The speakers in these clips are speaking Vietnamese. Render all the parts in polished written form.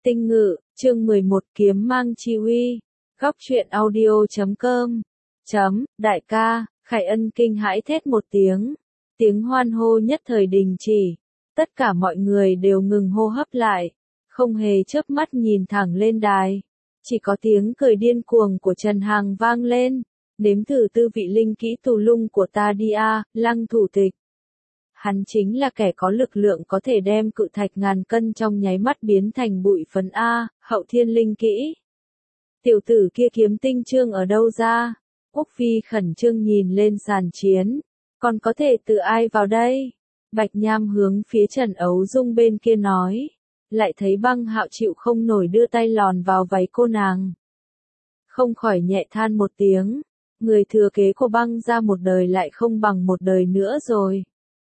Tinh Ngự, chương 11 kiếm mang chi uy. Góc truyện audio.com. Đại ca, Khải Ân kinh hãi thét một tiếng. Tiếng hoan hô nhất thời đình chỉ. Tất cả mọi người đều ngừng hô hấp lại. Không hề chớp mắt nhìn thẳng lên đài. Chỉ có tiếng cười điên cuồng của Trần Hằng vang lên. Nếm thử tư vị linh kỹ tù lung của ta đi a, Lăng thủ tịch. Hắn chính là kẻ có lực lượng có thể đem cự thạch ngàn cân trong nháy mắt biến thành bụi phấn a, hậu thiên linh kỹ. Tiểu tử kia kiếm tinh chương ở đâu ra? Úc Phi khẩn trương nhìn lên sàn chiến. Còn có thể tự ai vào đây? Bạch Nham hướng phía Trần Ấu Dung bên kia nói. Lại thấy Băng Hạo chịu không nổi đưa tay lòn vào váy cô nàng. Không khỏi nhẹ than một tiếng. Người thừa kế của Băng ra một đời lại không bằng một đời nữa rồi.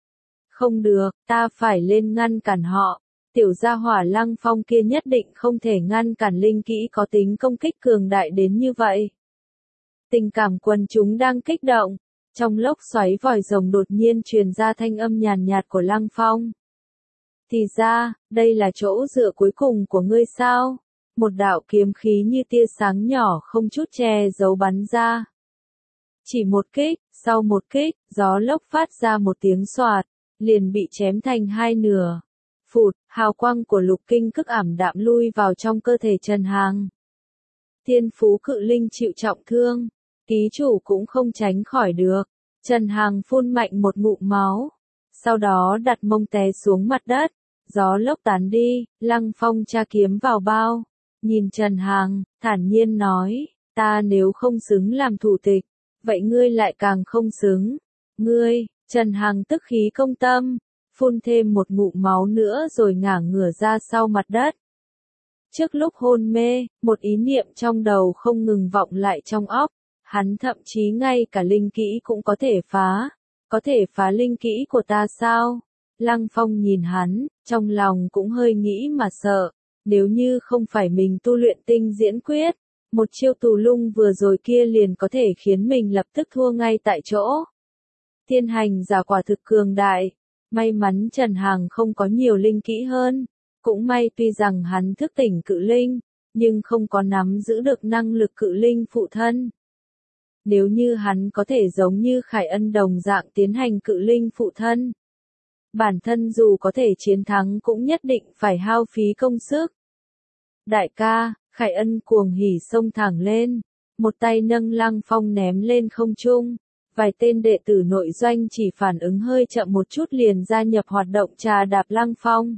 Không được, ta phải lên ngăn cản họ. Tiểu gia hỏa Lăng Phong kia nhất định không thể ngăn cản linh kỹ có tính công kích cường đại đến như vậy. Tình cảm quần chúng đang kích động. Trong lốc xoáy vòi rồng đột nhiên truyền ra thanh âm nhàn nhạt của Lăng Phong. Thì ra, đây là chỗ dựa cuối cùng của ngươi sao? Một đạo kiếm khí như tia sáng nhỏ không chút che giấu bắn ra. Chỉ một kích, sau một kích, gió lốc phát ra một tiếng xoạt, liền bị chém thành hai nửa. Phụt, hào quang của lục kinh cức ảm đạm lui vào trong cơ thể Trần Hằng. Thiên phú cự linh chịu trọng thương, ký chủ cũng không tránh khỏi được. Trần Hằng phun mạnh một ngụm máu, sau đó đặt mông té xuống mặt đất, gió lốc tán đi, Lăng Phong tra kiếm vào bao, nhìn Trần Hằng, thản nhiên nói, ta nếu không xứng làm thủ tịch, vậy ngươi lại càng không xứng. Ngươi, Trần Hằng tức khí công tâm, phun thêm một ngụm máu nữa rồi ngả ngửa ra sau mặt đất. Trước lúc hôn mê, một ý niệm trong đầu không ngừng vọng lại trong óc, hắn thậm chí ngay cả linh kỹ cũng có thể phá linh kỹ của ta sao? Lăng Phong nhìn hắn, trong lòng cũng hơi nghĩ mà sợ, nếu như không phải mình tu luyện tinh diễn quyết, một chiêu tù lung vừa rồi kia liền có thể khiến mình lập tức thua ngay tại chỗ. Thiên hành giả quả thực cường đại, may mắn Trần Hằng không có nhiều linh kỹ hơn, cũng may tuy rằng hắn thức tỉnh cự linh, nhưng không có nắm giữ được năng lực cự linh phụ thân. Nếu như hắn có thể giống như Khải Ân đồng dạng tiến hành cự linh phụ thân, bản thân dù có thể chiến thắng cũng nhất định phải hao phí công sức. Đại ca, Khải Ân cuồng hỉ xông thẳng lên, một tay nâng Lăng Phong ném lên không trung. Vài tên đệ tử nội doanh chỉ phản ứng hơi chậm một chút liền gia nhập hoạt động trà đạp Lăng Phong.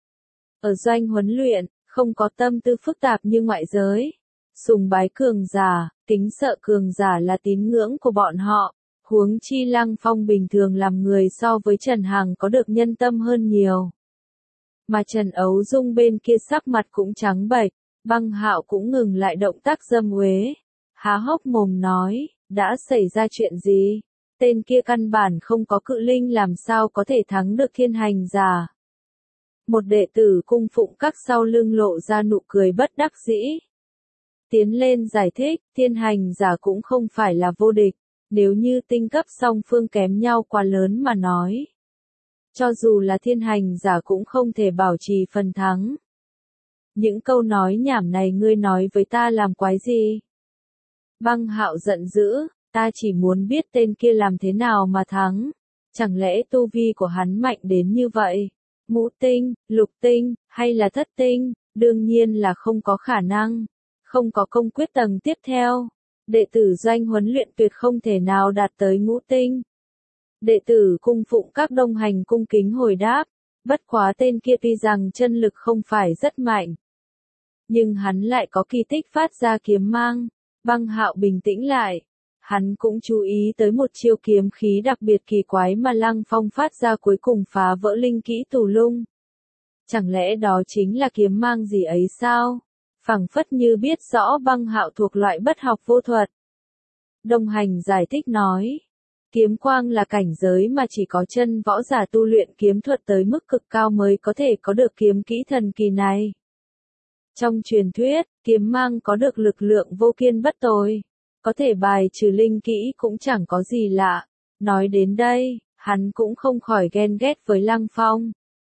Ở doanh huấn luyện, không có tâm tư phức tạp như ngoại giới. Sùng bái cường giả, kính sợ cường giả là tín ngưỡng của bọn họ. Huống chi Lăng Phong bình thường làm người so với Trần Hằng có được nhân tâm hơn nhiều. Mà Trần Ấu Dung bên kia sắc mặt cũng trắng bệch, Băng Hạo cũng ngừng lại động tác dâm uế. Há hốc mồm nói, đã xảy ra chuyện gì? Tên kia căn bản không có cự linh làm sao có thể thắng được thiên hành giả. Một đệ tử cung phụng các sau lưng lộ ra nụ cười bất đắc dĩ. Tiến lên giải thích, thiên hành giả cũng không phải là vô địch, nếu như tinh cấp song phương kém nhau quá lớn mà nói. Cho dù là thiên hành giả cũng không thể bảo trì phần thắng. Những câu nói nhảm này ngươi nói với ta làm quái gì? Băng Hạo giận dữ, ta chỉ muốn biết tên kia làm thế nào mà thắng. Chẳng lẽ tu vi của hắn mạnh đến như vậy? Ngũ tinh, lục tinh, hay là thất tinh? Đương nhiên là không có khả năng. Không có công quyết tầng tiếp theo. Đệ tử doanh huấn luyện tuyệt không thể nào đạt tới ngũ tinh. Đệ tử cung phụng các đông hành cung kính hồi đáp. Bất quá tên kia tuy rằng chân lực không phải rất mạnh, nhưng hắn lại có kỳ tích phát ra kiếm mang. Băng Hạo bình tĩnh lại. Hắn cũng chú ý tới một chiêu kiếm khí đặc biệt kỳ quái mà Lăng Phong phát ra cuối cùng phá vỡ linh kỹ tù lung. Chẳng lẽ đó chính là kiếm mang gì ấy sao? Phảng phất như biết rõ Băng Hạo thuộc loại bất học vô thuật. Đông Hành giải thích nói. Kiếm quang là cảnh giới mà chỉ có chân võ giả tu luyện kiếm thuật tới mức cực cao mới có thể có được kiếm kỹ thần kỳ này. Trong truyền thuyết, kiếm mang có được lực lượng vô kiên bất tồi, có thể bài trừ linh kỹ cũng chẳng có gì lạ. Nói đến đây, hắn cũng không khỏi ghen ghét với Lăng Phong.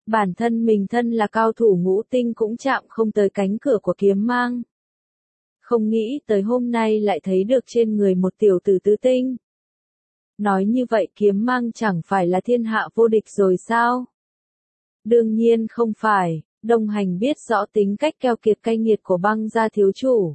Bản thân mình thân là cao thủ ngũ tinh cũng chạm không tới cánh cửa của kiếm mang. Không nghĩ tới hôm nay lại thấy được trên người một tiểu tử tứ tinh. Nói như vậy kiếm mang chẳng phải là thiên hạ vô địch rồi sao? Đương nhiên không phải, Đồng Hành biết rõ tính cách keo kiệt cay nghiệt của Băng gia thiếu chủ.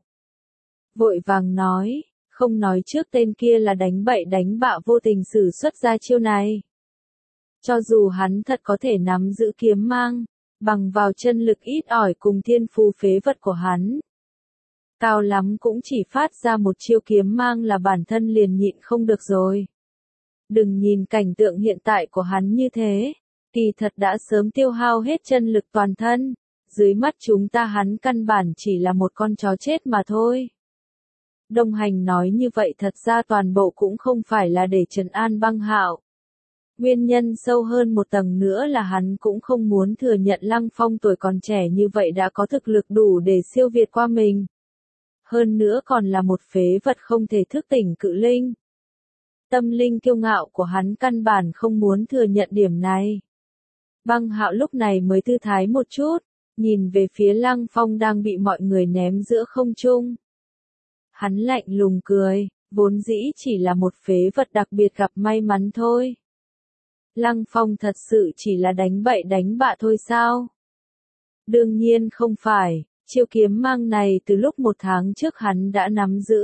Vội vàng nói, không nói trước tên kia là đánh bậy đánh bạ vô tình sử xuất ra chiêu này. Cho dù hắn thật có thể nắm giữ kiếm mang, bằng vào chân lực ít ỏi cùng thiên phú phế vật của hắn. Cao lắm cũng chỉ phát ra một chiêu kiếm mang là bản thân liền nhịn không được rồi. Đừng nhìn cảnh tượng hiện tại của hắn như thế, kỳ thật đã sớm tiêu hao hết chân lực toàn thân, dưới mắt chúng ta hắn căn bản chỉ là một con chó chết mà thôi. Đồng Hành nói như vậy thật ra toàn bộ cũng không phải là để trấn an Băng Hạo. Nguyên nhân sâu hơn một tầng nữa là hắn cũng không muốn thừa nhận Lăng Phong tuổi còn trẻ như vậy đã có thực lực đủ để siêu việt qua mình. Hơn nữa còn là một phế vật không thể thức tỉnh cự linh. Tâm linh kiêu ngạo của hắn căn bản không muốn thừa nhận điểm này. Băng Hạo lúc này mới thư thái một chút, nhìn về phía Lăng Phong đang bị mọi người ném giữa không trung. Hắn lạnh lùng cười, vốn dĩ chỉ là một phế vật đặc biệt gặp may mắn thôi. Lăng Phong thật sự chỉ là đánh bậy đánh bạ thôi sao? Đương nhiên không phải, chiêu kiếm mang này từ lúc 1 tháng trước hắn đã nắm giữ.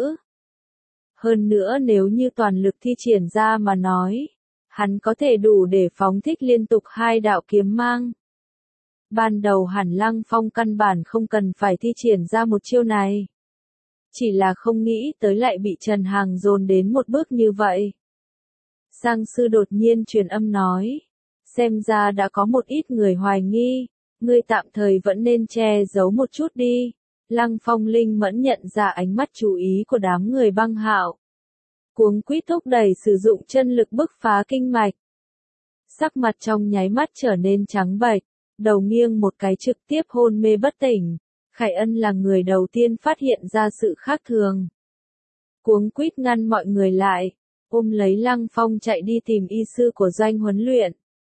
Hơn nữa nếu như toàn lực thi triển ra mà nói, hắn có thể đủ để phóng thích liên tục 2 đạo kiếm mang. Ban đầu hẳn Lăng Phong căn bản không cần phải thi triển ra một chiêu này. Chỉ là không nghĩ tới lại bị Trần Hàng dồn đến một bước như vậy. Sang sư đột nhiên truyền âm nói, xem ra đã có một ít người hoài nghi, ngươi tạm thời vẫn nên che giấu một chút đi. Lăng Phong linh mẫn nhận ra ánh mắt chú ý của đám người Băng Hạo. Cuống quýt thúc đẩy sử dụng chân lực bức phá kinh mạch. Sắc mặt trong nháy mắt trở nên trắng bệch, đầu nghiêng một cái trực tiếp hôn mê bất tỉnh. Khải Ân là người đầu tiên phát hiện ra sự khác thường. Cuống quýt ngăn mọi người lại, ôm lấy Lăng Phong chạy đi tìm y sư của doanh huấn luyện.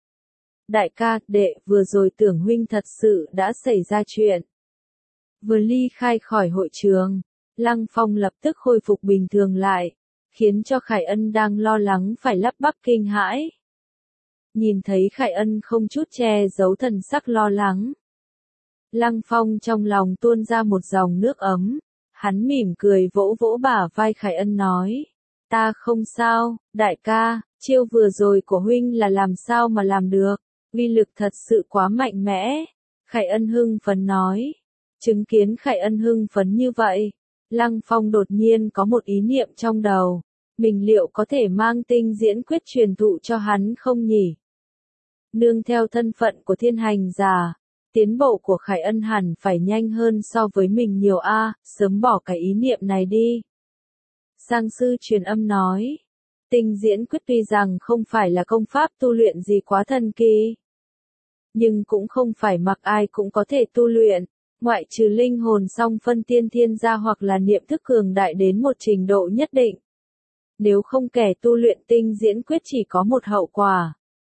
Đại ca, đệ, vừa rồi tưởng huynh thật sự đã xảy ra chuyện. Vừa ly khai khỏi hội trường, Lăng Phong lập tức khôi phục bình thường lại, khiến cho Khải Ân đang lo lắng phải lắp bắp kinh hãi. Nhìn thấy Khải Ân không chút che giấu thần sắc lo lắng. Lăng Phong trong lòng tuôn ra một dòng nước ấm, hắn mỉm cười vỗ vỗ bả vai Khải Ân nói, ta không sao, đại ca, chiêu vừa rồi của huynh là làm sao mà làm được, uy lực thật sự quá mạnh mẽ. Khải Ân hưng phấn nói, chứng kiến Khải Ân hưng phấn như vậy, Lăng Phong đột nhiên có một ý niệm trong đầu, mình liệu có thể mang tinh diễn quyết truyền thụ cho hắn không nhỉ? Nương theo thân phận của thiên hành giả, tiến bộ của Khải Ân hẳn phải nhanh hơn so với mình nhiều sớm bỏ cái ý niệm này đi. Sang sư truyền âm nói, tinh diễn quyết tuy rằng không phải là công pháp tu luyện gì quá thần kỳ, nhưng cũng không phải mặc ai cũng có thể tu luyện, ngoại trừ linh hồn song phân tiên thiên gia hoặc là niệm thức cường đại đến một trình độ nhất định. Nếu không kẻ tu luyện tinh diễn quyết chỉ có một hậu quả.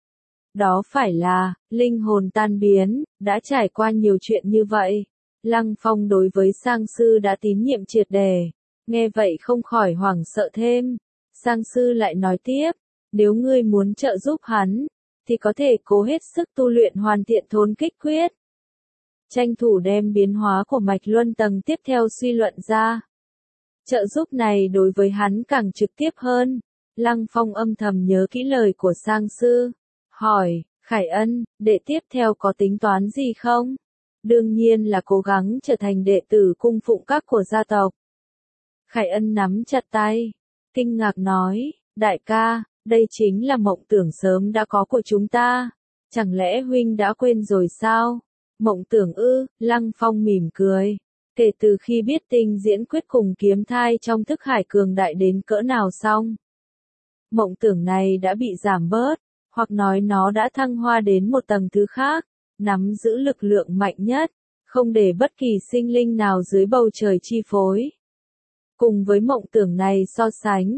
Đó phải là, linh hồn tan biến, đã trải qua nhiều chuyện như vậy. Lăng Phong đối với sang sư đã tín nhiệm triệt đề, nghe vậy không khỏi hoảng sợ thêm. Sang sư lại nói tiếp, nếu ngươi muốn trợ giúp hắn, thì có thể cố hết sức tu luyện hoàn thiện thốn kích quyết. Tranh thủ đem biến hóa của mạch luân tầng tiếp theo suy luận ra. Trợ giúp này đối với hắn càng trực tiếp hơn. Lăng Phong âm thầm nhớ kỹ lời của sang sư. Hỏi, Khải Ân, đệ tiếp theo có tính toán gì không? Đương nhiên là cố gắng trở thành đệ tử cung phụng các của gia tộc. Khải Ân nắm chặt tay, kinh ngạc nói, đại ca, đây chính là mộng tưởng sớm đã có của chúng ta. Chẳng lẽ huynh đã quên rồi sao? Mộng tưởng ư? Lăng Phong mỉm cười. Kể từ khi biết tinh diễn quyết cùng kiếm thai trong thức hải cường đại đến cỡ nào xong, mộng tưởng này đã bị giảm bớt, hoặc nói nó đã thăng hoa đến một tầng thứ khác, nắm giữ lực lượng mạnh nhất, không để bất kỳ sinh linh nào dưới bầu trời chi phối. Cùng với mộng tưởng này so sánh,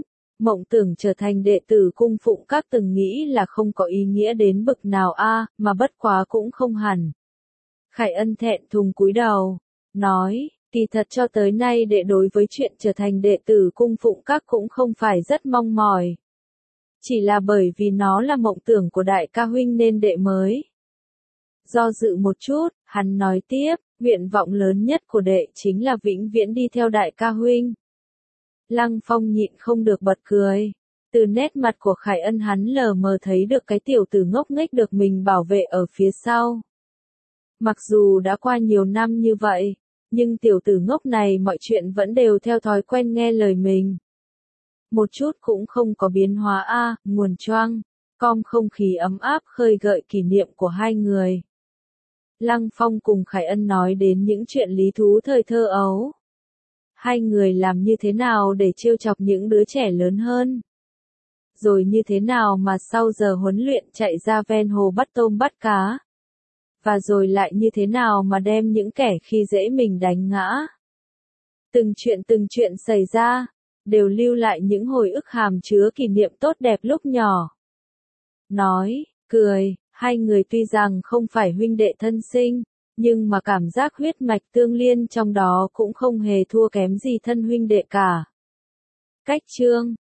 Mộng tưởng trở thành đệ tử cung phụng các từng nghĩ là không có ý nghĩa đến bực nào a, mà bất quá cũng không hẳn. Khải Ân thẹn thùng cúi đầu, nói, kỳ thật cho tới nay đệ đối với chuyện trở thành đệ tử cung phụng các cũng không phải rất mong mỏi. Chỉ là bởi vì nó là mộng tưởng của đại ca huynh nên đệ mới. Do dự một chút, hắn nói tiếp, nguyện vọng lớn nhất của đệ chính là vĩnh viễn đi theo đại ca huynh. Lăng Phong nhịn không được bật cười. Từ nét mặt của Khải Ân hắn lờ mờ thấy được cái tiểu tử ngốc nghếch được mình bảo vệ ở phía sau. Mặc dù đã qua nhiều năm như vậy, nhưng tiểu tử ngốc này mọi chuyện vẫn đều theo thói quen nghe lời mình. Một chút cũng không có biến hóa a, nguồn choang, không khí ấm áp khơi gợi kỷ niệm của hai người. Lăng Phong cùng Khải Ân nói đến những chuyện lý thú thời thơ ấu. Hai người làm như thế nào để trêu chọc những đứa trẻ lớn hơn. Rồi như thế nào mà sau giờ huấn luyện chạy ra ven hồ bắt tôm bắt cá. Và rồi lại như thế nào mà đem những kẻ khi dễ mình đánh ngã. Từng chuyện xảy ra, đều lưu lại những hồi ức hàm chứa kỷ niệm tốt đẹp lúc nhỏ. Nói, cười, hai người tuy rằng không phải huynh đệ thân sinh, nhưng mà cảm giác huyết mạch tương liên trong đó cũng không hề thua kém gì thân huynh đệ cả. Cách chương